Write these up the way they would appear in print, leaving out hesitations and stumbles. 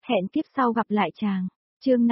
Hẹn tiếp sau gặp lại chàng. Chương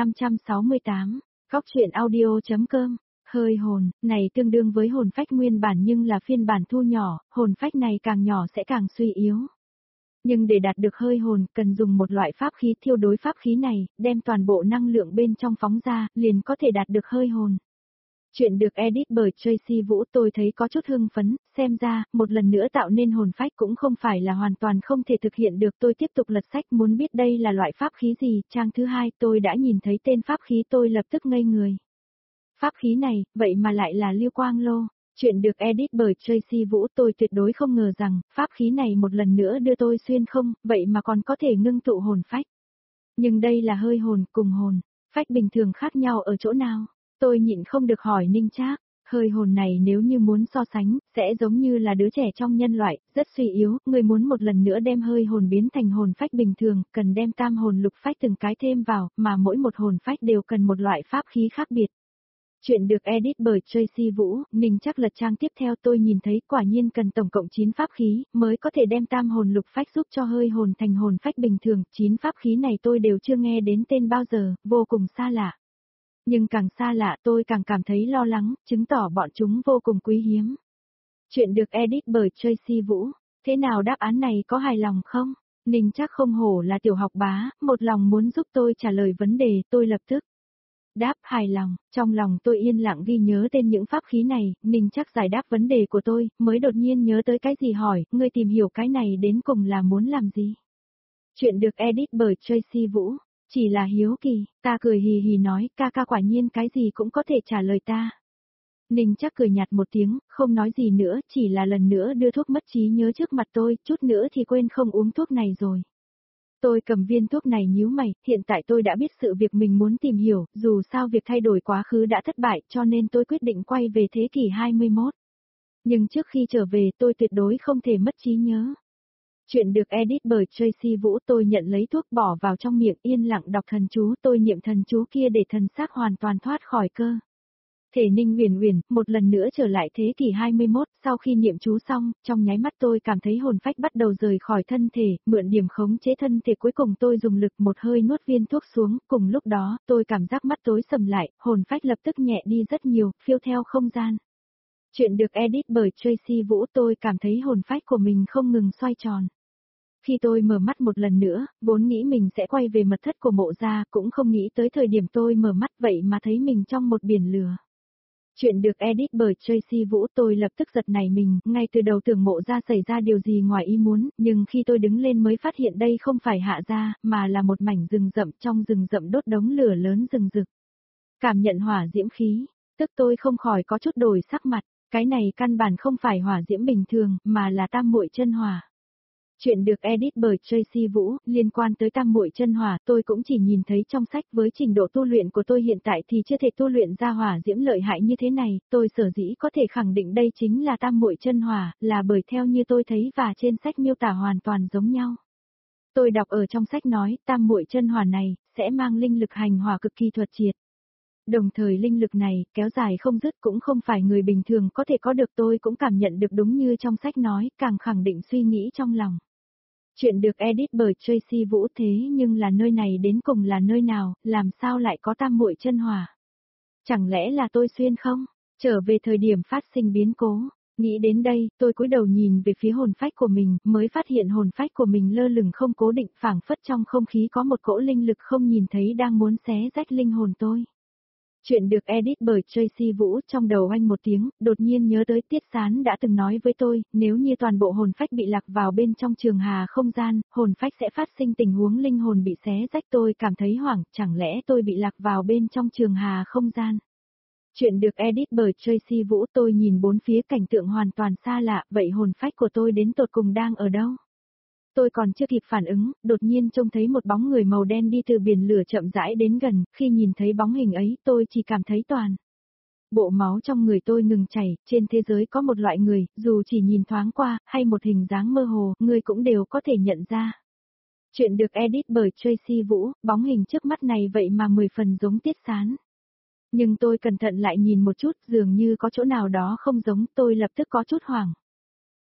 568, Góc truyện audio.com. Hơi hồn, này tương đương với hồn phách nguyên bản nhưng là phiên bản thu nhỏ, hồn phách này càng nhỏ sẽ càng suy yếu. Nhưng để đạt được hơi hồn, cần dùng một loại pháp khí thiêu đối pháp khí này, đem toàn bộ năng lượng bên trong phóng ra, liền có thể đạt được hơi hồn. Chuyện được edit bởi Tracy Vũ, tôi thấy có chút hưng phấn, xem ra, một lần nữa tạo nên hồn phách cũng không phải là hoàn toàn không thể thực hiện được. Tôi tiếp tục lật sách muốn biết đây là loại pháp khí gì, trang thứ 2 tôi đã nhìn thấy tên pháp khí tôi lập tức ngây người. Pháp khí này, vậy mà lại là Lưu Quang Lô. Chuyện được edit bởi Tracy Vũ, tôi tuyệt đối không ngờ rằng, pháp khí này một lần nữa đưa tôi xuyên không, vậy mà còn có thể ngưng tụ hồn phách. Nhưng đây là hơi hồn, cùng hồn, phách bình thường khác nhau ở chỗ nào? Tôi nhịn không được hỏi Ninh Trác, hơi hồn này nếu như muốn so sánh, sẽ giống như là đứa trẻ trong nhân loại, rất suy yếu, người muốn một lần nữa đem hơi hồn biến thành hồn phách bình thường, cần đem tam hồn lục phách từng cái thêm vào, mà mỗi một hồn phách đều cần một loại pháp khí khác biệt. Chuyện được edit bởi Tracy Vũ, Ninh Trác lật trang tiếp theo tôi nhìn thấy quả nhiên cần tổng cộng 9 pháp khí, mới có thể đem tam hồn lục phách giúp cho hơi hồn thành hồn phách bình thường, 9 pháp khí này tôi đều chưa nghe đến tên bao giờ, vô cùng xa lạ. Nhưng càng xa lạ tôi càng cảm thấy lo lắng, chứng tỏ bọn chúng vô cùng quý hiếm. Chuyện được edit bởi Tracy Vũ, thế nào đáp án này có hài lòng không? Ninh Trác không hổ là tiểu học bá, một lòng muốn giúp tôi trả lời vấn đề, tôi lập tức đáp hài lòng, trong lòng tôi yên lặng ghi nhớ tên những pháp khí này, Ninh Trác giải đáp vấn đề của tôi, mới đột nhiên nhớ tới cái gì hỏi, ngươi tìm hiểu cái này đến cùng là muốn làm gì? Chuyện được edit bởi Tracy Vũ, chỉ là hiếu kỳ, ta cười hì hì nói, ca quả nhiên cái gì cũng có thể trả lời ta. Ninh Trác cười nhạt một tiếng, không nói gì nữa, chỉ là lần nữa đưa thuốc mất trí nhớ trước mặt tôi, chút nữa thì quên không uống thuốc này rồi. Tôi cầm viên thuốc này nhíu mày, hiện tại tôi đã biết sự việc mình muốn tìm hiểu, dù sao việc thay đổi quá khứ đã thất bại cho nên tôi quyết định quay về thế kỷ 21. Nhưng trước khi trở về tôi tuyệt đối không thể mất trí nhớ. Chuyện được edit bởi Tracy Vũ, tôi nhận lấy thuốc bỏ vào trong miệng yên lặng đọc thần chú, tôi niệm thần chú kia để thần xác hoàn toàn thoát khỏi cơ thể Ninh Uyển Uyển, một lần nữa trở lại thế kỷ 21, sau khi niệm chú xong, trong nháy mắt tôi cảm thấy hồn phách bắt đầu rời khỏi thân thể, mượn điểm khống chế thân thể cuối cùng tôi dùng lực một hơi nuốt viên thuốc xuống, cùng lúc đó, tôi cảm giác mắt tối sầm lại, hồn phách lập tức nhẹ đi rất nhiều, phiêu theo không gian. Chuyện được edit bởi Tracy Vũ, tôi cảm thấy hồn phách của mình không ngừng xoay tròn. Khi tôi mở mắt một lần nữa, vốn nghĩ mình sẽ quay về mật thất của Mộ gia, cũng không nghĩ tới thời điểm tôi mở mắt vậy mà thấy mình trong một biển lửa. Chuyện được edit bởi Tracy Vũ, tôi lập tức giật nảy mình, ngay từ đầu tưởng Mộ gia xảy ra điều gì ngoài ý muốn, nhưng khi tôi đứng lên mới phát hiện đây không phải Hạ gia, mà là một mảnh rừng rậm, trong rừng rậm đốt đống lửa lớn rừng rực. Cảm nhận hỏa diễm khí, tức tôi không khỏi có chút đổi sắc mặt, cái này căn bản không phải hỏa diễm bình thường, mà là tam muội chân hỏa. Chuyện được edit bởi Tracy Vũ, liên quan tới tam muội chân hỏa, tôi cũng chỉ nhìn thấy trong sách, với trình độ tu luyện của tôi hiện tại thì chưa thể tu luyện ra hỏa diễm lợi hại như thế này, tôi sở dĩ có thể khẳng định đây chính là tam muội chân hỏa, là bởi theo như tôi thấy và trên sách miêu tả hoàn toàn giống nhau. Tôi đọc ở trong sách nói, tam muội chân hỏa này, sẽ mang linh lực hành hỏa cực kỳ thuật triệt. Đồng thời linh lực này, kéo dài không dứt cũng không phải người bình thường có thể có được, tôi cũng cảm nhận được đúng như trong sách nói, càng khẳng định suy nghĩ trong lòng. Chuyện được edit bởi Tracy Vũ, thế nhưng là nơi này đến cùng là nơi nào, làm sao lại có tam muội chân hỏa? Chẳng lẽ là tôi xuyên không? Trở về thời điểm phát sinh biến cố. Nghĩ đến đây, tôi cúi đầu nhìn về phía hồn phách của mình, mới phát hiện hồn phách của mình lơ lửng không cố định, phảng phất trong không khí có một cỗ linh lực không nhìn thấy đang muốn xé rách linh hồn tôi. Chuyện được edit bởi Tracy Vũ, trong đầu oanh một tiếng, đột nhiên nhớ tới Tiết Sán đã từng nói với tôi, nếu như toàn bộ hồn phách bị lạc vào bên trong trường hà không gian, hồn phách sẽ phát sinh tình huống linh hồn bị xé rách, tôi cảm thấy hoảng, chẳng lẽ tôi bị lạc vào bên trong trường hà không gian. Chuyện được edit bởi Tracy Vũ, tôi nhìn bốn phía cảnh tượng hoàn toàn xa lạ, vậy hồn phách của tôi đến tột cùng đang ở đâu? Tôi còn chưa kịp phản ứng, đột nhiên trông thấy một bóng người màu đen đi từ biển lửa chậm rãi đến gần, khi nhìn thấy bóng hình ấy tôi chỉ cảm thấy toàn bộ máu trong người tôi ngừng chảy, trên thế giới có một loại người, dù chỉ nhìn thoáng qua, hay một hình dáng mơ hồ, người cũng đều có thể nhận ra. Chuyện được edit bởi Tracy Vũ, bóng hình trước mắt này vậy mà 10 phần giống Tiết Sán. Nhưng tôi cẩn thận lại nhìn một chút, dường như có chỗ nào đó không giống, tôi lập tức có chút hoảng.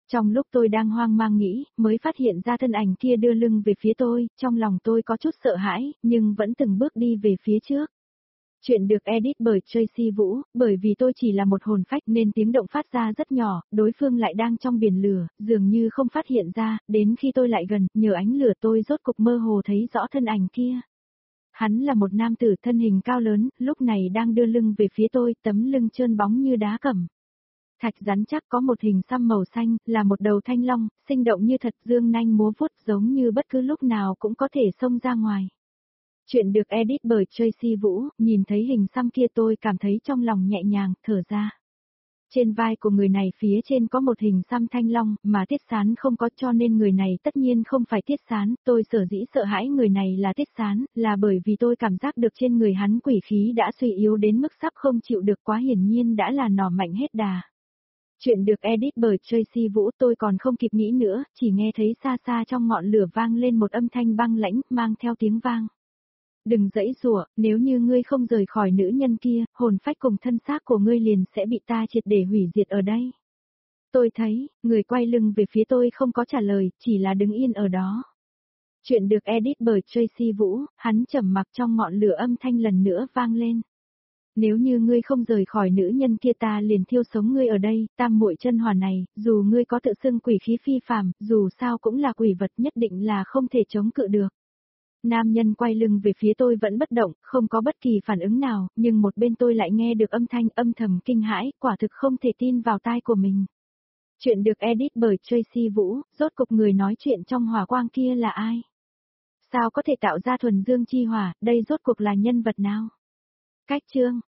Trong lúc tôi đang hoang mang nghĩ, mới phát hiện ra thân ảnh kia đưa lưng về phía tôi, trong lòng tôi có chút sợ hãi, nhưng vẫn từng bước đi về phía trước. Chuyện được edit bởi Tracy Vũ, bởi vì tôi chỉ là một hồn phách nên tiếng động phát ra rất nhỏ, đối phương lại đang trong biển lửa, dường như không phát hiện ra, đến khi tôi lại gần, nhờ ánh lửa tôi rốt cục mơ hồ thấy rõ thân ảnh kia. Hắn là một nam tử thân hình cao lớn, lúc này đang đưa lưng về phía tôi, tấm lưng trơn bóng như đá cẩm. Thạch rắn chắc có một hình xăm màu xanh, là một đầu thanh long, sinh động như thật, dương nanh múa vuốt giống như bất cứ lúc nào cũng có thể xông ra ngoài. Chuyện được edit bởi Tracy Vũ, nhìn thấy hình xăm kia tôi cảm thấy trong lòng nhẹ nhàng, thở ra. Trên vai của người này phía trên có một hình xăm thanh long, mà Tiết Sán không có, cho nên người này tất nhiên không phải Tiết Sán, tôi sở dĩ sợ hãi người này là Tiết Sán, là bởi vì tôi cảm giác được trên người hắn quỷ khí đã suy yếu đến mức sắp không chịu được, quá hiển nhiên đã là nỏ mạnh hết đà. Chuyện được edit bởi Tracy Vũ, tôi còn không kịp nghĩ nữa, chỉ nghe thấy xa xa trong ngọn lửa vang lên một âm thanh băng lãnh, mang theo tiếng vang. Đừng giãy giụa, nếu như ngươi không rời khỏi nữ nhân kia, hồn phách cùng thân xác của ngươi liền sẽ bị ta triệt để hủy diệt ở đây. Tôi thấy, người quay lưng về phía tôi không có trả lời, chỉ là đứng yên ở đó. Chuyện được edit bởi Tracy Vũ, hắn trầm mặc trong ngọn lửa, âm thanh lần nữa vang lên. Nếu như ngươi không rời khỏi nữ nhân kia ta liền thiêu sống ngươi ở đây, tam muội chân hỏa này, dù ngươi có tự xưng quỷ khí phi phàm, dù sao cũng là quỷ vật, nhất định là không thể chống cự được. Nam nhân quay lưng về phía tôi vẫn bất động, không có bất kỳ phản ứng nào, nhưng một bên tôi lại nghe được âm thanh âm thầm kinh hãi, quả thực không thể tin vào tai của mình. Chuyện được edit bởi Tracy Vũ, rốt cục người nói chuyện trong hỏa quang kia là ai? Sao có thể tạo ra thuần dương chi hỏa, đây rốt cuộc là nhân vật nào? Cách chương